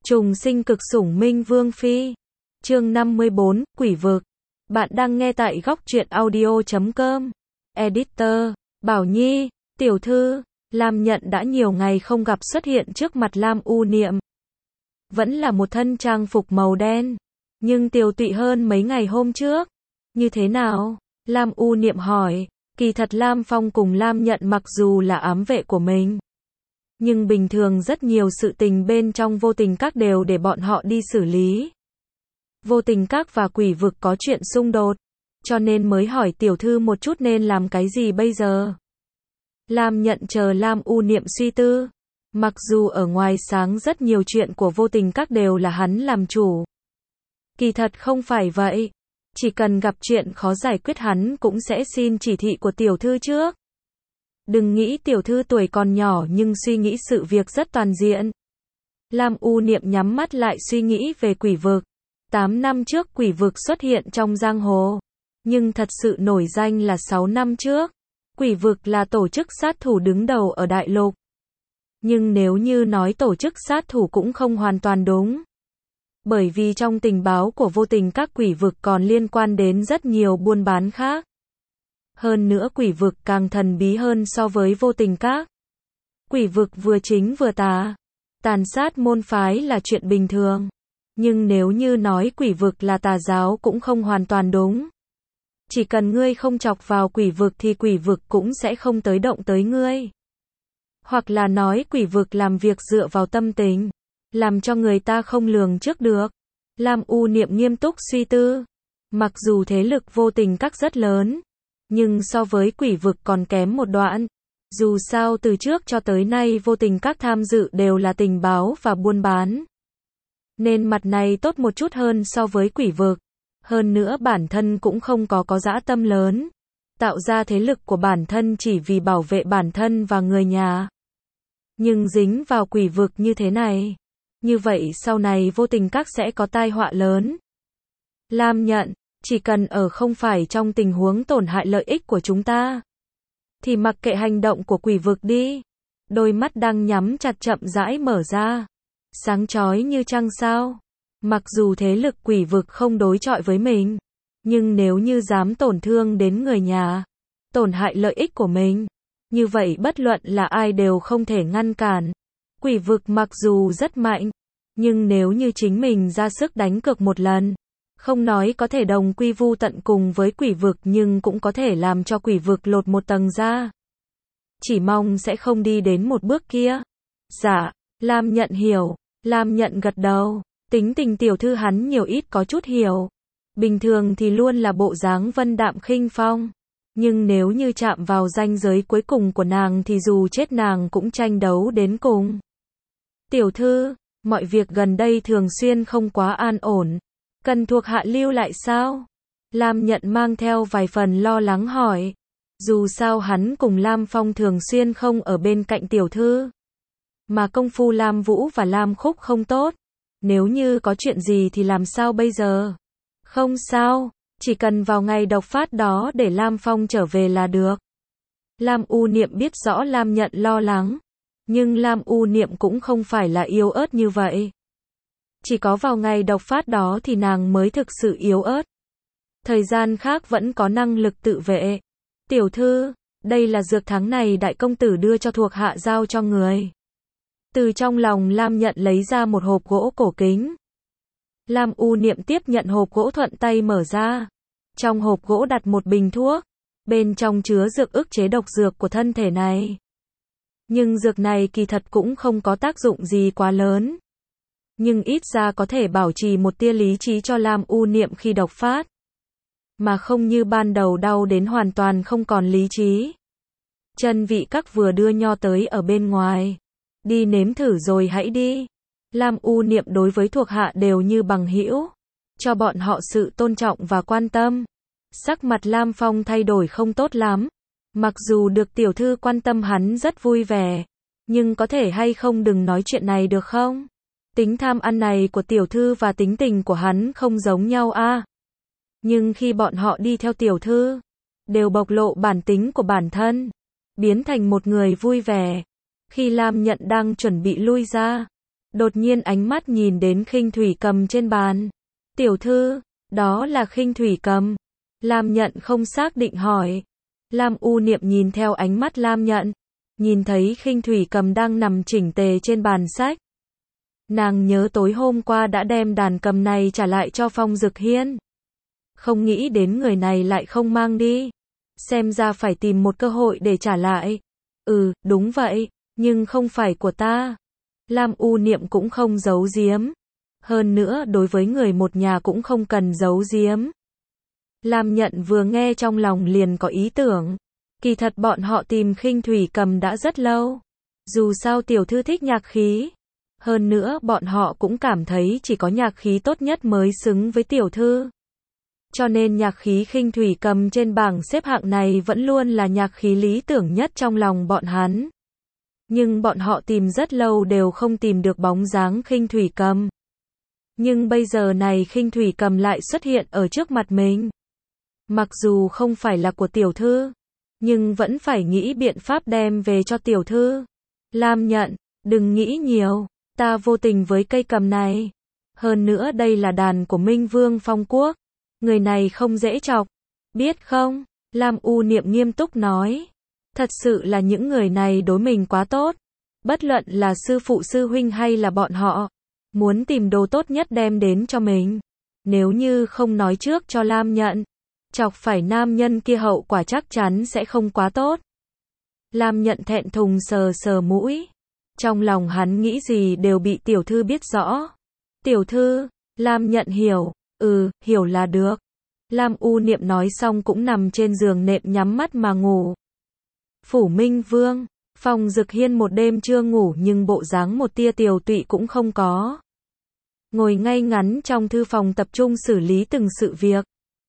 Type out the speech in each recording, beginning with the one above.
Trùng sinh cực sủng minh vương phi. Chương 54, Quỷ vực. Bạn đang nghe tại góc truyện audio.com. Editor, Bảo Nhi, tiểu thư, Lam Nhận đã nhiều ngày không gặp xuất hiện trước mặt Lam U Niệm. Vẫn là một thân trang phục màu đen, nhưng tiều tụy hơn mấy ngày hôm trước. Như thế nào? Lam U Niệm hỏi. Kỳ thật Lam Phong cùng Lam Nhận mặc dù là ám vệ của mình, nhưng bình thường rất nhiều sự tình bên trong vô tình các đều để bọn họ đi xử lý. Vô tình các và quỷ vực có chuyện xung đột, cho nên mới hỏi tiểu thư một chút nên làm cái gì bây giờ. Lam Nhận chờ Lam U Niệm suy tư. Mặc dù ở ngoài sáng rất nhiều chuyện của vô tình các đều là hắn làm chủ, kỳ thật không phải vậy. Chỉ cần gặp chuyện khó giải quyết hắn cũng sẽ xin chỉ thị của tiểu thư trước. Đừng nghĩ tiểu thư tuổi còn nhỏ nhưng suy nghĩ sự việc rất toàn diện. Lam U Niệm nhắm mắt lại suy nghĩ về quỷ vực. 8 năm trước quỷ vực xuất hiện trong giang hồ, nhưng thật sự nổi danh là 6 năm trước. Quỷ vực là tổ chức sát thủ đứng đầu ở đại lục. Nhưng nếu như nói tổ chức sát thủ cũng không hoàn toàn đúng. Bởi vì trong tình báo của vô tình các quỷ vực còn liên quan đến rất nhiều buôn bán khác. Hơn nữa quỷ vực càng thần bí hơn so với vô tình các. Quỷ vực vừa chính vừa tà, tàn sát môn phái là chuyện bình thường. Nhưng nếu như nói quỷ vực là tà giáo cũng không hoàn toàn đúng. Chỉ cần ngươi không chọc vào quỷ vực thì quỷ vực cũng sẽ không tới động tới ngươi. Hoặc là nói quỷ vực làm việc dựa vào tâm tình, làm cho người ta không lường trước được. Lam U Niệm nghiêm túc suy tư. Mặc dù thế lực vô tình các rất lớn, nhưng so với quỷ vực còn kém một đoạn. Dù sao từ trước cho tới nay vô tình các tham dự đều là tình báo và buôn bán, nên mặt này tốt một chút hơn so với quỷ vực. Hơn nữa bản thân cũng không có dã tâm lớn, tạo ra thế lực của bản thân chỉ vì bảo vệ bản thân và người nhà. Nhưng dính vào quỷ vực như thế này, như vậy sau này vô tình các sẽ có tai họa lớn. Lam Nhận, chỉ cần ở không phải trong tình huống tổn hại lợi ích của chúng ta, thì mặc kệ hành động của quỷ vực đi. Đôi mắt đang nhắm chặt chậm rãi mở ra, sáng chói như trăng sao. Mặc dù thế lực quỷ vực không đối chọi với mình, nhưng nếu như dám tổn thương đến người nhà, tổn hại lợi ích của mình, như vậy bất luận là ai đều không thể ngăn cản. Quỷ vực mặc dù rất mạnh, nhưng nếu như chính mình ra sức đánh cược một lần, không nói có thể đồng quy vu tận cùng với quỷ vực nhưng cũng có thể làm cho quỷ vực lột một tầng ra. Chỉ mong sẽ không đi đến một bước kia. Dạ, Lam Nhận hiểu. Lam Nhận gật đầu. Tính tình tiểu thư hắn nhiều ít có chút hiểu. Bình thường thì luôn là bộ dáng vân đạm khinh phong. Nhưng nếu như chạm vào ranh giới cuối cùng của nàng thì dù chết nàng cũng tranh đấu đến cùng. Tiểu thư, mọi việc gần đây thường xuyên không quá an ổn. Cần thuộc hạ lưu lại sao? Lam Nhận mang theo vài phần lo lắng hỏi. Dù sao hắn cùng Lam Phong thường xuyên không ở bên cạnh tiểu thư, mà công phu Lam Vũ và Lam Khúc không tốt. Nếu như có chuyện gì thì làm sao bây giờ? Không sao, chỉ cần vào ngày độc phát đó để Lam Phong trở về là được. Lam U Niệm biết rõ Lam Nhận lo lắng, nhưng Lam U Niệm cũng không phải là yếu ớt như vậy. Chỉ có vào ngày độc phát đó thì nàng mới thực sự yếu ớt. Thời gian khác vẫn có năng lực tự vệ. Tiểu thư, đây là dược tháng này đại công tử đưa cho thuộc hạ giao cho người. Từ trong lòng Lam Nhận lấy ra một hộp gỗ cổ kính. Lam U Niệm tiếp nhận hộp gỗ thuận tay mở ra. Trong hộp gỗ đặt một bình thuốc. Bên trong chứa dược ức chế độc dược của thân thể này. Nhưng dược này kỳ thật cũng không có tác dụng gì quá lớn. Nhưng ít ra có thể bảo trì một tia lý trí cho Lam U Niệm khi độc phát. Mà không như ban đầu đau đến hoàn toàn không còn lý trí. Chân vị các vừa đưa nho tới ở bên ngoài. Đi nếm thử rồi hãy đi. Lam U Niệm đối với thuộc hạ đều như bằng hữu, cho bọn họ sự tôn trọng và quan tâm. Sắc mặt Lam Phong thay đổi không tốt lắm. Mặc dù được tiểu thư quan tâm hắn rất vui vẻ, nhưng có thể hay không đừng nói chuyện này được không? Tính tham ăn này của tiểu thư và tính tình của hắn không giống nhau a. Nhưng khi bọn họ đi theo tiểu thư, đều bộc lộ bản tính của bản thân, biến thành một người vui vẻ. Khi Lam Nhận đang chuẩn bị lui ra, Đột nhiên ánh mắt nhìn đến khinh thủy cầm trên bàn. Tiểu thư, đó là khinh thủy cầm. Lam Nhận không xác định hỏi. Lam U Niệm nhìn theo ánh mắt Lam Nhận, nhìn thấy khinh thủy cầm đang nằm chỉnh tề trên bàn sách. Nàng nhớ tối hôm qua đã đem đàn cầm này trả lại cho Phong Dực Hiên. Không nghĩ đến người này lại không mang đi. Xem ra phải tìm một cơ hội để trả lại. Đúng vậy, nhưng không phải của ta. Lam U Niệm cũng không giấu giếm. Hơn nữa đối với người một nhà cũng không cần giấu giếm. Lam Nhận vừa nghe trong lòng liền có ý tưởng. Kỳ thật bọn họ tìm khinh thủy cầm đã rất lâu. Dù sao tiểu thư thích nhạc khí. Hơn nữa bọn họ cũng cảm thấy chỉ có nhạc khí tốt nhất mới xứng với tiểu thư. Cho nên nhạc khí khinh thủy cầm trên bảng xếp hạng này vẫn luôn là nhạc khí lý tưởng nhất trong lòng bọn hắn. Nhưng bọn họ tìm rất lâu đều không tìm được bóng dáng khinh thủy cầm. Nhưng bây giờ này khinh thủy cầm lại xuất hiện ở trước mặt mình. Mặc dù không phải là của tiểu thư, nhưng vẫn phải nghĩ biện pháp đem về cho tiểu thư. Lam Nhận, đừng nghĩ nhiều, ta vô tình với cây cầm này. Hơn nữa đây là đàn của Minh Vương Phong Quốc. Người này không dễ chọc, biết không? Lam U Niệm nghiêm túc nói. Thật sự là những người này đối mình quá tốt. Bất luận là sư phụ sư huynh hay là bọn họ, muốn tìm đồ tốt nhất đem đến cho mình. Nếu như không nói trước cho Lam Nhận, chọc phải nam nhân kia hậu quả chắc chắn sẽ không quá tốt. Lam Nhận thẹn thùng sờ sờ mũi. Trong lòng hắn nghĩ gì đều bị tiểu thư biết rõ. Tiểu thư, Lam Nhận hiểu. Hiểu là được. Lam U Niệm nói xong cũng nằm trên giường nệm nhắm mắt mà ngủ. Phủ Minh Vương, Phong Dực Hiên một đêm chưa ngủ nhưng bộ dáng một tia tiều tụy cũng không có. Ngồi ngay ngắn trong thư phòng tập trung xử lý từng sự việc.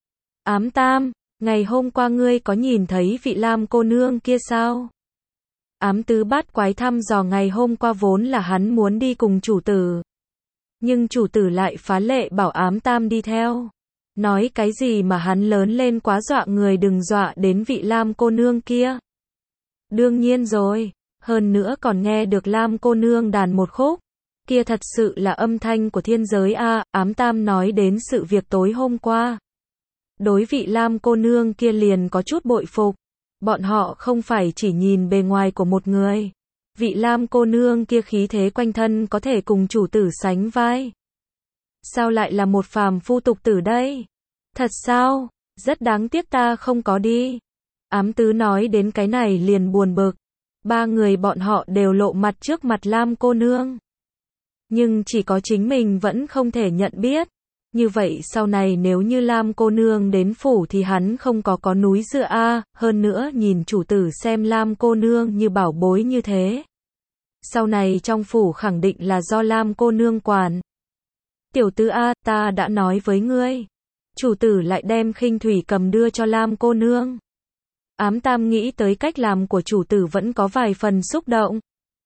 Ám Tam, ngày hôm qua ngươi có nhìn thấy vị Lam cô nương kia sao? Ám Tứ bát quái thăm dò ngày hôm qua vốn là hắn muốn đi cùng chủ tử. Nhưng chủ tử lại phá lệ bảo Ám Tam đi theo. Nói cái gì mà hắn lớn lên quá dọa người, đừng dọa đến vị Lam cô nương kia. Đương nhiên rồi, hơn nữa còn nghe được Lam cô nương đàn một khúc. Kia thật sự là âm thanh của thiên giới a. Ám Tam nói đến sự việc tối hôm qua. Đối vị Lam cô nương kia liền có chút bội phục. Bọn họ không phải chỉ nhìn bề ngoài của một người. Vị Lam cô nương kia khí thế quanh thân có thể cùng chủ tử sánh vai. Sao lại là một phàm phu tục tử đây? Thật sao? Rất đáng tiếc ta không có đi. Ám Tứ nói đến cái này liền buồn bực. Ba người bọn họ đều lộ mặt trước mặt Lam cô nương. Nhưng chỉ có chính mình vẫn không thể nhận biết. Như vậy sau này nếu như Lam cô nương đến phủ thì hắn không có núi dựa a. Hơn nữa nhìn chủ tử xem Lam cô nương như bảo bối như thế. Sau này trong phủ khẳng định là do Lam cô nương quản. Tiểu Tứ a, ta đã nói với ngươi. Chủ tử lại đem khinh thủy cầm đưa cho Lam cô nương. Ám Tam nghĩ tới cách làm của chủ tử vẫn có vài phần xúc động.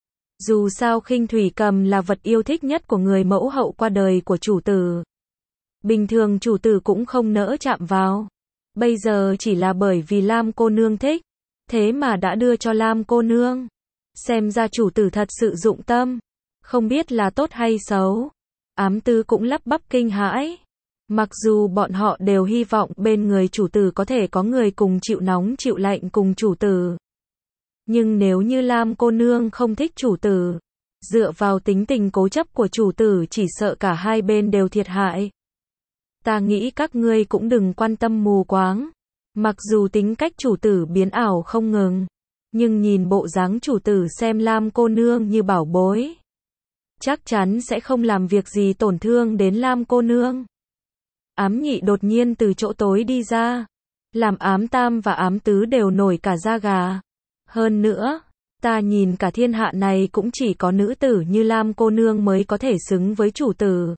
Dù sao khinh thủy cầm là vật yêu thích nhất của người mẫu hậu qua đời của chủ tử. Bình thường chủ tử cũng không nỡ chạm vào. Bây giờ chỉ là bởi vì Lam cô nương thích. Thế mà đã đưa cho Lam cô nương. Xem ra chủ tử thật sự dụng tâm. Không biết là tốt hay xấu. Ám Tứ cũng lắp bắp kinh hãi. Mặc dù bọn họ đều hy vọng bên người chủ tử có thể có người cùng chịu nóng chịu lạnh cùng chủ tử. Nhưng nếu như Lam cô nương không thích chủ tử, dựa vào tính tình cố chấp của chủ tử chỉ sợ cả hai bên đều thiệt hại. Ta nghĩ các ngươi cũng đừng quan tâm mù quáng. Mặc dù tính cách chủ tử biến ảo không ngừng, nhưng nhìn bộ dáng chủ tử xem Lam cô nương như bảo bối. Chắc chắn sẽ không làm việc gì tổn thương đến Lam cô nương. Ám Nhị đột nhiên từ chỗ tối đi ra. Làm Ám Tam và Ám Tứ đều nổi cả da gà. Hơn nữa, ta nhìn cả thiên hạ này cũng chỉ có nữ tử như Lam cô nương mới có thể xứng với chủ tử.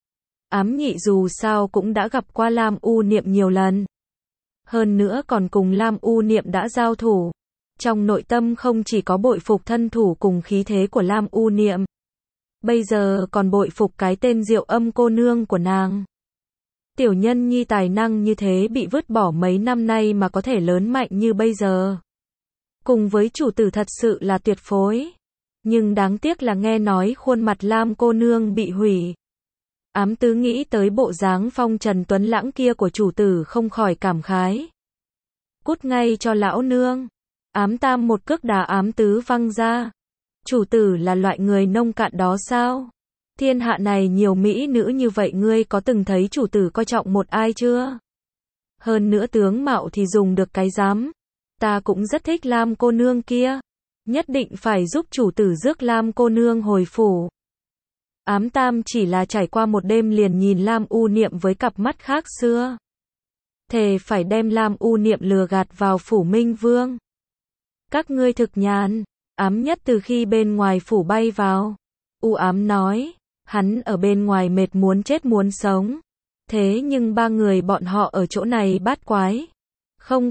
Ám Nhị dù sao cũng đã gặp qua Lam U Niệm nhiều lần. Hơn nữa còn cùng Lam U Niệm đã giao thủ. Trong nội tâm không chỉ có bội phục thân thủ cùng khí thế của Lam U Niệm. Bây giờ còn bội phục cái tên Diệu Âm cô nương của nàng. Tiểu nhân nhi tài năng như thế bị vứt bỏ mấy năm nay mà có thể lớn mạnh như bây giờ. Cùng với chủ tử thật sự là tuyệt phối. Nhưng đáng tiếc là nghe nói khuôn mặt Lam cô nương bị hủy. Ám tứ nghĩ tới bộ dáng phong trần tuấn lãng kia của chủ tử không khỏi cảm khái. Cút ngay cho lão nương. Ám tam một cước đá ám tứ văng ra. Chủ tử là loại người nông cạn đó sao? Thiên hạ này nhiều mỹ nữ như vậy, ngươi có từng thấy chủ tử coi trọng một ai chưa? Hơn nữa tướng mạo thì dùng được cái rắm. Ta cũng rất thích Lam cô nương kia. Nhất định phải giúp chủ tử rước Lam cô nương hồi phủ. Ám tam chỉ là trải qua một đêm liền nhìn Lam U Niệm với cặp mắt khác xưa. Thề phải đem Lam U Niệm lừa gạt vào phủ Minh Vương. Các ngươi thực nhàn. Ám nhất từ khi bên ngoài phủ bay vào. U ám nói, hắn ở bên ngoài mệt muốn chết muốn sống. Thế nhưng ba người bọn họ ở chỗ này bát quái. Không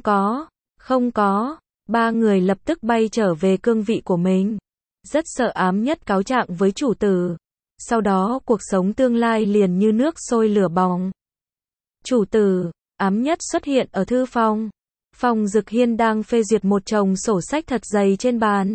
có. Ba người lập tức bay trở về cương vị của mình. Rất sợ ám nhất cáo trạng với chủ tử. Sau đó cuộc sống tương lai liền như nước sôi lửa bỏng. Chủ tử, ám nhất xuất hiện ở thư phòng. Phong Dực Hiên đang phê duyệt một chồng sổ sách thật dày trên bàn.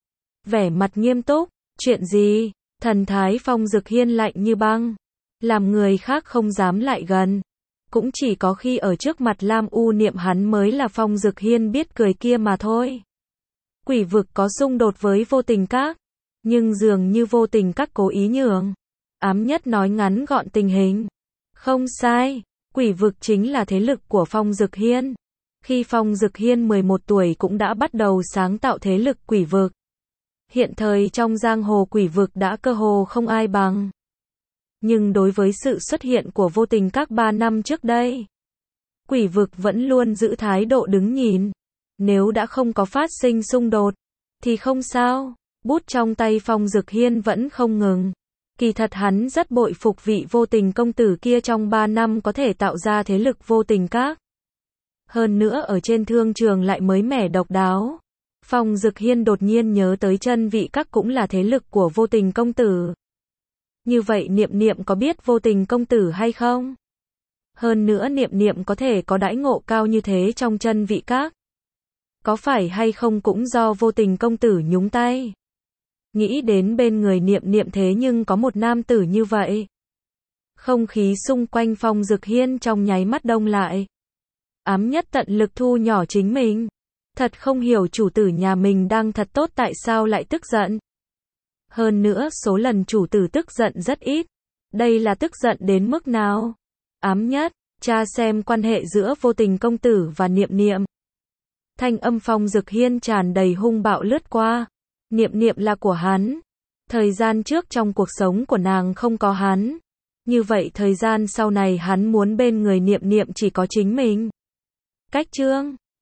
Vẻ mặt nghiêm túc, chuyện gì? Thần thái Phong Dực Hiên lạnh như băng. Làm người khác không dám lại gần. Cũng chỉ có khi ở trước mặt Lam U Niệm hắn mới là Phong Dực Hiên biết cười kia mà thôi. Quỷ vực có xung đột với vô tình các. Nhưng dường như vô tình các cố ý nhường. Ám nhất nói ngắn gọn tình hình. Không sai, quỷ vực chính là thế lực của Phong Dực Hiên. Khi Phong Dực Hiên 11 tuổi cũng đã bắt đầu sáng tạo thế lực quỷ vực. Hiện thời trong giang hồ quỷ vực đã cơ hồ không ai bằng. Nhưng đối với sự xuất hiện của vô tình các 3 năm trước đây, quỷ vực vẫn luôn giữ thái độ đứng nhìn. Nếu đã không có phát sinh xung đột, thì không sao. Bút trong tay Phong Dực Hiên vẫn không ngừng. Kỳ thật hắn rất bội phục vị vô tình công tử kia trong 3 năm có thể tạo ra thế lực vô tình các. Hơn nữa ở trên thương trường lại mới mẻ độc đáo. Phong Dực Hiên đột nhiên nhớ tới chân vị các cũng là thế lực của vô tình công tử. Như vậy Niệm Niệm có biết vô tình công tử hay không? Hơn nữa Niệm Niệm có thể có đãi ngộ cao như thế trong chân vị các. Có phải hay không cũng do vô tình công tử nhúng tay? Nghĩ đến bên người Niệm Niệm thế nhưng có một nam tử như vậy. Không khí xung quanh Phong Dực Hiên trong nháy mắt đông lại. Ám nhất tận lực thu nhỏ chính mình. Thật không hiểu chủ tử nhà mình đang thật tốt tại sao lại tức giận. Hơn nữa số lần chủ tử tức giận rất ít. Đây là tức giận đến mức nào? Ám nhất, tra xem quan hệ giữa vô tình công tử và Niệm Niệm. Thanh âm Phong Dực Hiên tràn đầy hung bạo lướt qua. Niệm Niệm là của hắn. Thời gian trước trong cuộc sống của nàng không có hắn. Như vậy thời gian sau này hắn muốn bên người Niệm Niệm chỉ có chính mình. Cách chương